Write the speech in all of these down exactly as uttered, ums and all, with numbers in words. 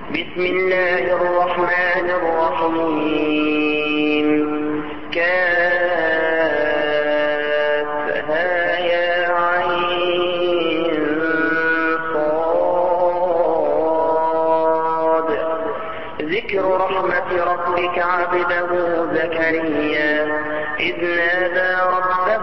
بسم الله الرحمن الرحيم. كافها يا عين صاد. ذكر رحمة ربك عبده زكريا إذ نادى ربه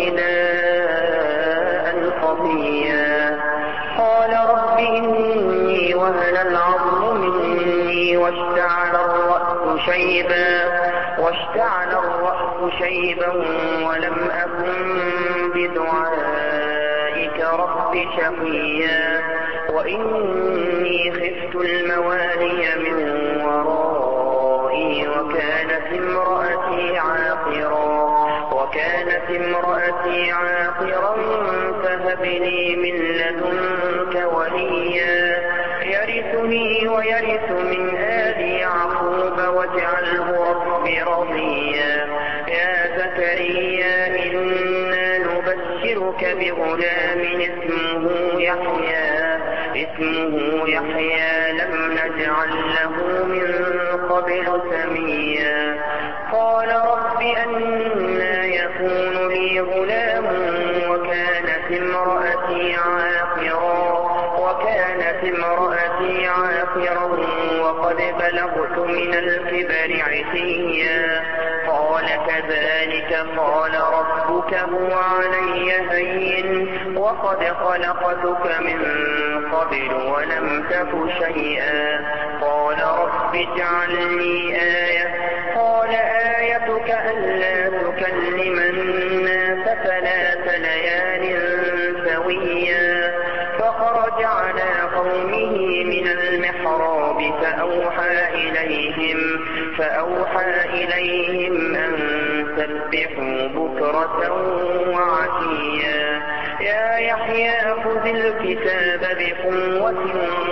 نداء خفيا قال رب إني وهن العظم مني واشتعل الرأس شيبا واشتعل الرأس شيبا ولم أكن بدعائك رب شقيا وإني خفت الموالي من ورائي وكانت امرأتي عاقرا وكانت امرأتي عاقرا فهب لي من لدنك وليا يرثني ويرث من آل يعقوب واجعله رب رضيا. يا زكريا إنا نبشرك بغلام اسمه يحيى اسمه يحيى لم نجعل له من قبل سميا. قال رب أنى يكون لي غلام وكانت امرأتي عاقرا وكانت امرأتي عاقرا وقد بلغت من الكبر عتيا. قال كذلك قال ربك هو علي هين وقد خلقتك من قبل ولم تك شيئا. قال رب اجعل لي آية قال آيتك ألا تكلم الناس ثلاث ليال سويا. فخرج على قومه من المحراب فأوحى إليهم فأوحى إليهم أن سبحوا بكرة وعشيا. يا يحيى خذ الكتاب بقوة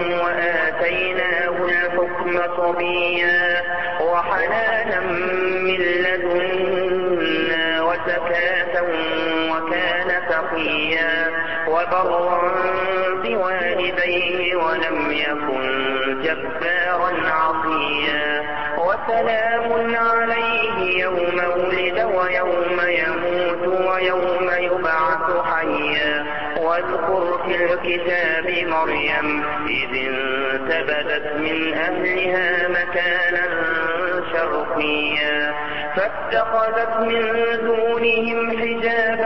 وآتيناه الحكم صبيا وحنانا من لدنا وزكاة وكان تقيا وبرا بوالديه ولم يكن جبارا عصيا. وسلام عليه يوم ولد ويوم يموت ويوم يبعث حيا. واذكر في الكتاب مريم إذ انتبذت من أهلها مكانا شرقيا فاتخذت من دونهم حجابا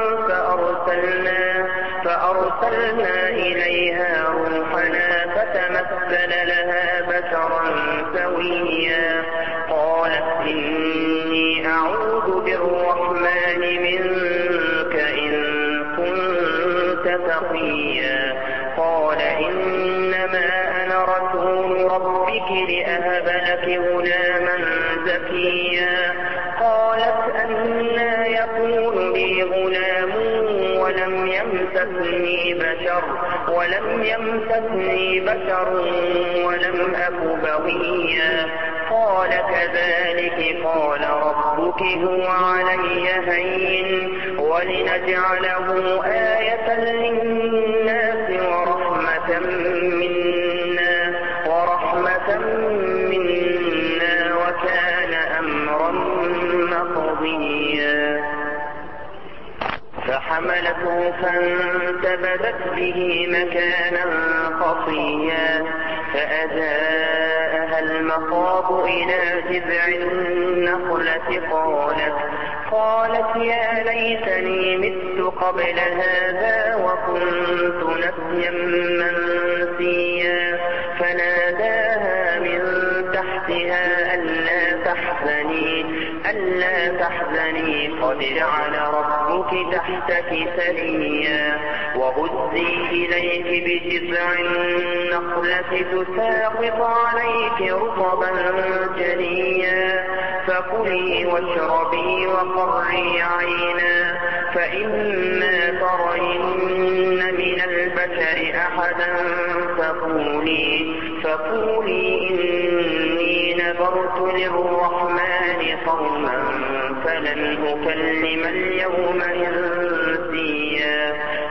فأرسلنا فأرسلنا إليها روحنا فتمثل لها بشرا سويا. قالت إني أعوذ بالرحمن منك إن كنت تقيا. قال إنما أنا رسول ربك لأهب لك غلاما زكيا. قالت أنى يكون لي غلام ولم يمسسني بشر ولم يمسسني بشر ولم أك بغيا. قال كذلك قال ربك هو علي هين ولنجعله آية للناس ورحمة منا ورحمة منا وكان أمرا مقضيا. فحملته فانتبذت به مكانا قصيا فأجاءها المخاض إلى جذع النخلة قالت قالت يا ليتني مت قبل هذا وكنت نسيا منسيا. فناداها من تحتها ألا تحزني ألا تحزني قد جعل ربك تحتك سريا. وهزي إليك بجذع النخلة تساقط عليك رطبا جنيا. فكلي واشربي وقري عينا فإما ترين من البشر أحدا فقولي فقولي إني نذرت للرحمن صوما فلن أكلم اليوم إنسيا.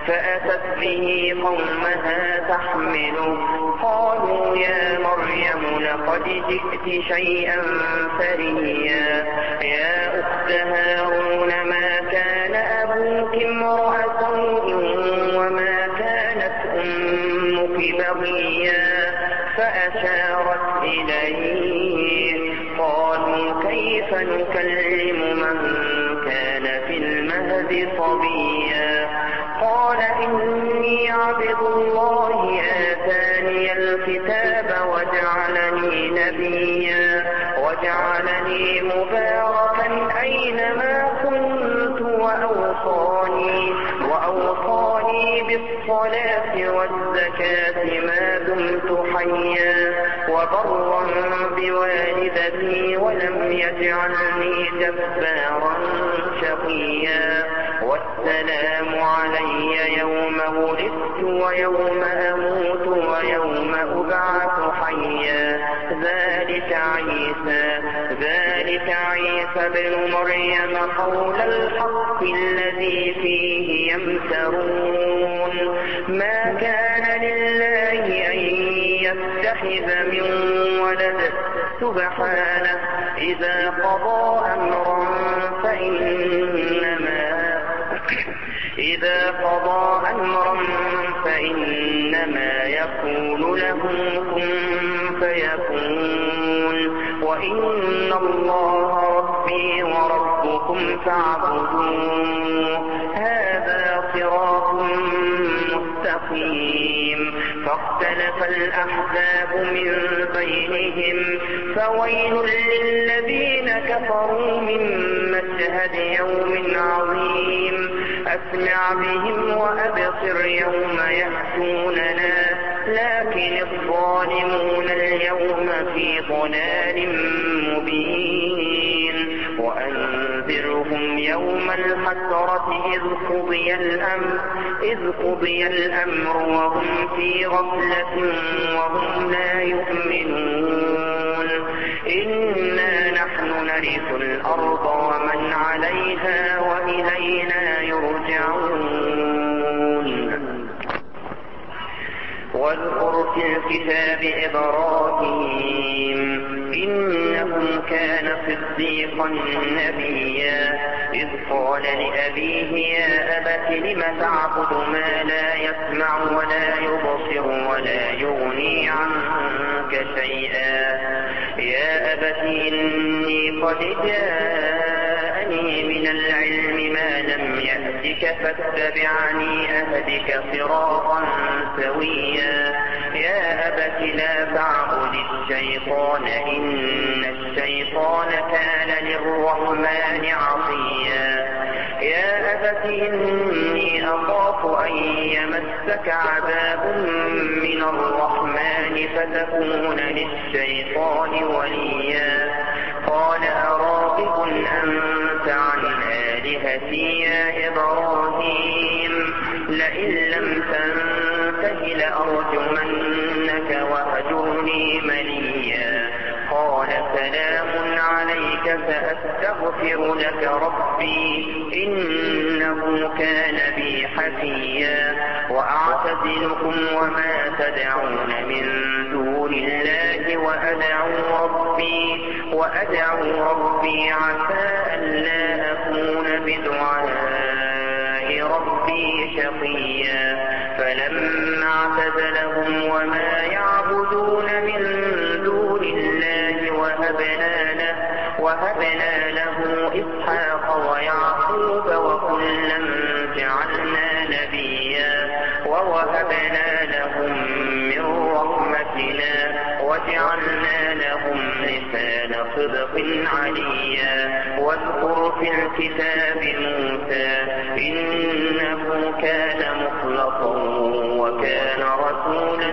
فأتت به قومها تحمله قالوا يا مريم لقد جئت شيئا فريا يا أخت هارون ما كان أبوك امرأ سوء وما كانت أمك بغيا فأشارت إليه قالوا كيف نكلم من كان في المهد صبيا قال إني عبد الله آتاني الكتاب وجعلني نبيا وجعلني مباركا أينما كنت وأوصاني وأوصاني بالصلاة والزكاة ما دمت حيا وبرا بوالدتي ولم يجعلني جبارا شقيا والسلام علي يوم ولدت ويوم أموت ويوم أبعث حيا ذلك عيسى ذلك عيسى بن مريم قول الحق الذي فيه يمترون ما كان لله أن يتخذ من ولد سبحانه إذا قضى أمرا فإنما إذا قضى أمرا فإنما يقول له كن فيكون وإن الله ربي وربكم فاعبدوه هذا صراط مستقيم فاختلف الأحزاب من بينهم فويل للذين كفروا من مشهد يوم عظيم أسمع بهم وأبصر يوم يأتوننا لكن الظالمون اليوم في ضلال مبين وأنذرهم يوم الحسرة إذ قضي الأمر إذ قضي الأمر وهم في غفلة وهم لا يؤمنون إنا نحن نرث الأرض ومن عليها وإلينا يرجعون واذكر في الكتاب إبراهيم إنه كان صديقا نبيا إذ قال لأبيه يا أبت لم تعبد ما لا يسمع ولا يبصر ولا يغني عنك شيئا يا أبت إني قد جاءني من العلم ما لم يأتك فاتبعني أهدك صراطا سويا يا أبت لا تعبد الشيطان إن الشيطان كان للرحمن عصيا يا أبت إني أخاف أن يمسك عذاب من الرحمن فتكون للشيطان وليا قال أراغب أنت عن آلهتي يا إبراهيم لئن لم تنته لأرجمنك وهجرني مليا قال سلام عليك سأستغفر لك ربي إنه كان بي حفيا وأعتزلكم وما تدعون من دون الله وأدعو ربي وأدعو ربي عسى ألا أكون بدعاء ربي شقيا فلما اعتزلهم وما يعبدون من دون الله وهبنا له وهبنا له إسحاق ويعقوب وكلا جعلنا نبيا ووهبنا لهم من رحمتنا وجعلنا لهم لسان صدق عليا واذكر في الكتاب موسى إنه كان مخلصا وكان رسولا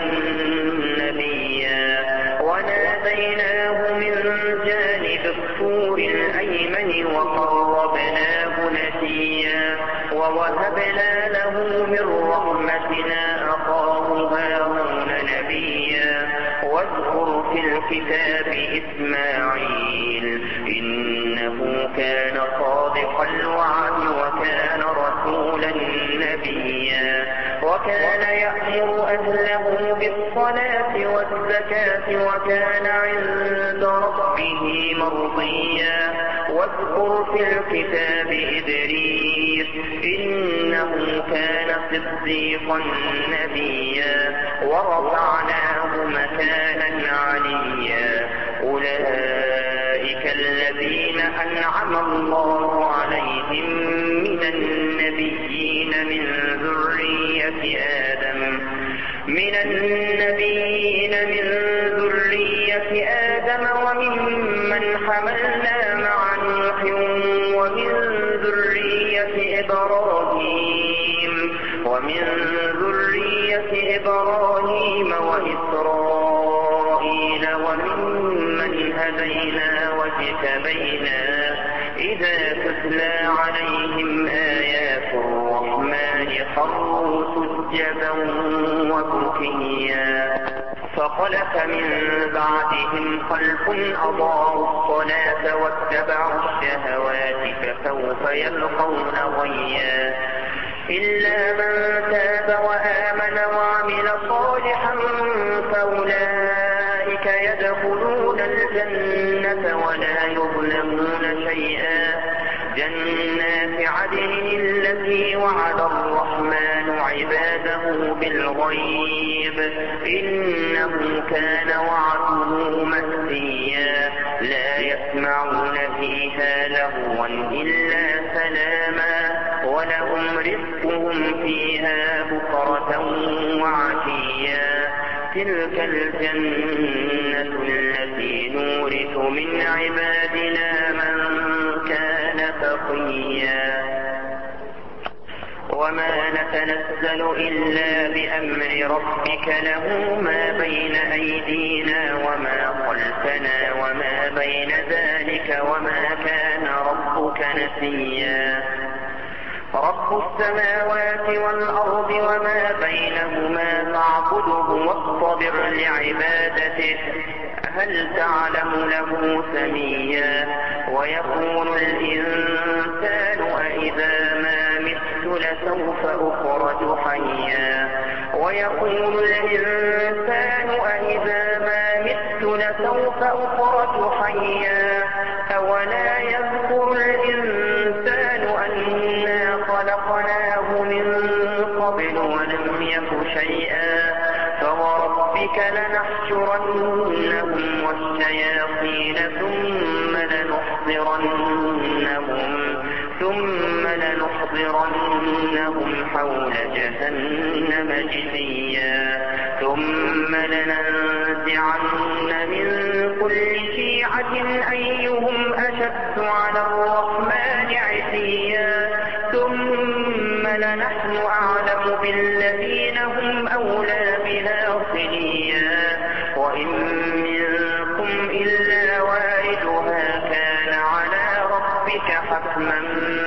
نبيا وناديناه من جانب الطور الأيمن وقربناه نجيا ووهبنا له من رحمتنا أخاه هارون نبيا واذكر في الكتاب إسماعيل إنه كان صادق الوعد وكان رسولا نبيا وكان يأمر أهله بالصلاة والزكاة وكان عند ربه مرضيا. واذكر في الكتاب إدريس إنه كان صديقا نبيا ورفعناه مكانا عليا. أولئك الذين أنعم الله عليهم من النبيين من ذرية آدم من النبيين من ذرية آدم وممن حملنا مع نوح ومن ذرية إبراهيم ومن ذرية إبراهيم وإسرائيل وممن هدينا واجتبينا. إذا تتلى عليهم آيات الرحمن خروا سجدا وبكيا. فخلف من بعدهم خلف أضاعوا الصلاة واتبعوا الشهوات فسوف يلقون غيا. إلا من تاب وآمن وعمل صالحا فأولئك يدخلون الجنة ولا يظلمون شيئا. جنات عدن التي وعد الرحمن عباده بالغيب إنه كان وعده مأتيا. لا يسمعون فيها لغوا إلا سلاما ولهم رزقهم فيها بكرة وعشيا. تلك الجنة التي نورث من عبادنا من كان تقيا. وما نتنزل إلا بأمر ربك له ما بين أيدينا وما خلفنا وما بين ذلك وما كان ربك نسيا. رب السماوات والأرض وما بينهما فاعبده واصطبر لعبادته هل تعلم له سميا. ويقول الإنسان أإذا ما مت لسوف أخرج حيا. ويقول الإنسان أإذا ما مت لسوف أخرج حيا. أولا يذكر الإنسان أنا خلقناه من قبل ولم يك شيئا. فوربك لنحشرنهم والشياطين ثم لنحضرنهم ثم لنحضرنهم حول جهنم جثيا. ثم لننزعن من كل شيعة أيهم أشد على الرحمن عتيا. ثم لنحن أعلم بالذين هم أولى بها صليا. وإن منكم إلا واردها كان على ربك حتما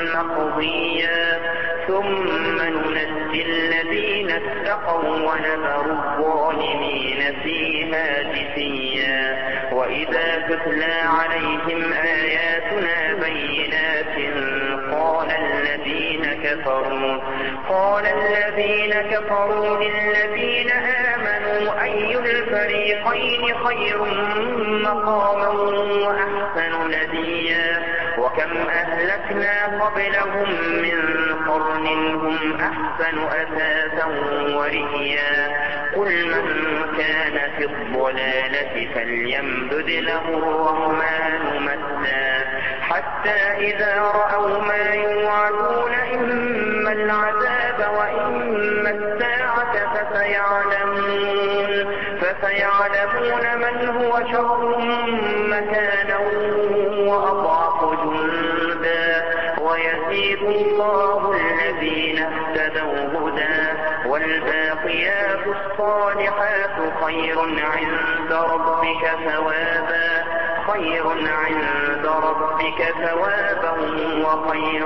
مقضيا. ثم ننجي الذين اتقوا ونذر الظالمين فيها جثيا. وإذا تتلى عليهم آياتنا بينات قال الذين كفروا قال الذين كفروا للذين آمنوا أي الفريقين خير مقاما وأحسن نديا. وكم أهلكنا قبلهم من قرن هم أحسن أثاثا ورئيا. قل من كان في الضلالة فليمدد له الرحمن مدا حتى إذا رأوا ما يوعدون إما العذاب وإما الساعة فسيعلمون فسيعلمون من هو شر مكانا وأضعف جندا. ويزيد الله الذين اهتدوا هدى والباقيات الصالحات خير عند ربك ثوابا خير عند ربك ثوابا وخير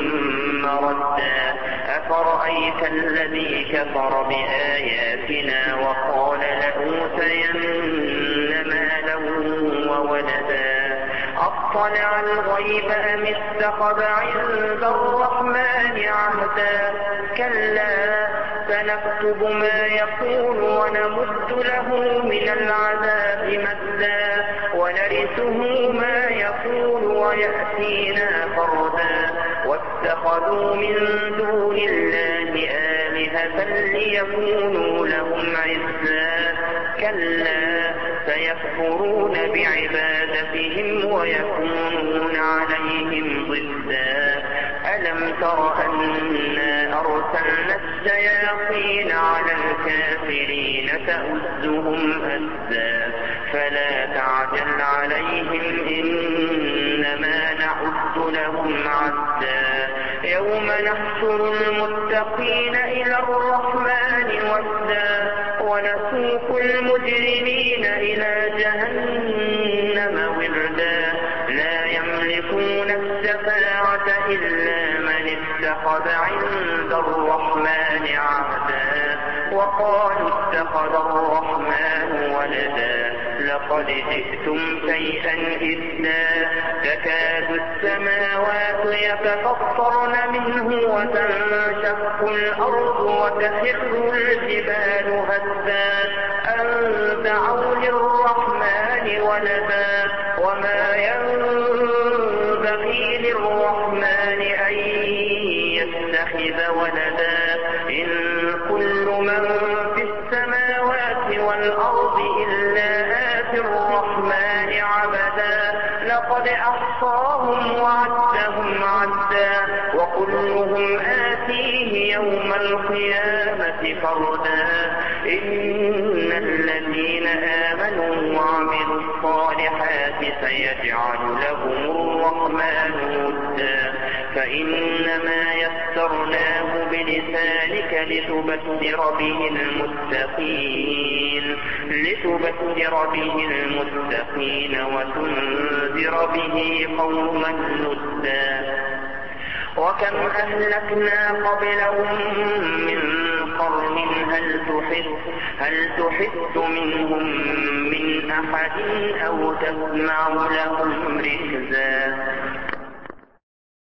مردا. أفرأيت الذي كفر بآياتنا وقال لأوتين مالا وولدا أطلع الغيب أم اتخذ عند الرحمن عهدا. كلا سنكتب ونكتب ما يقول ونمد له من العذاب مدا ونرثه ما يقول ويأتينا فردا واتخذوا من دون الله آلهة ليكونوا لهم عزا كلا سيكفرون بعبادتهم ويكونون عليهم ضدا ألم تر أنا أرسلنا الشياطين على الكافرين تؤزهم أزا فلا تعجل عليهم إنما نعد لهم عدا يوم نحشر المتقين إلى الرحمن وفدا ونسوق المجرمين إلى جهنم وردا لا يملكون الشفاعة إلا من اتخذ عند الرحمن عهدا وقالوا اتخذ الرحمن ولدا لقد جئتم شيئا إدا تكاد السماوات يتفطرن منه وتنشق الأرض وتخر الجبال هدا أن دعوا للرحمن ولدا وما ينبغي للرحمن أن يتخذ ولدا إن كل من في السماوات والأرض إلا آتي الرحمن عبدا لقد أحصاهم وعدهم عدا وكلهم آتيه يوم القيامة فردا إن الذين آمنوا وعملوا الصالحات سيجعل لهم الرحمن ودا فإنما يسرناه بلسانك لتبشر به المتقين لتبشر به المتقين وتنذر به قوما لدا وكم أهلكنا قبلهم من قرن هل تحس هل تحس منهم من أحد أو تسمع لهم ركزا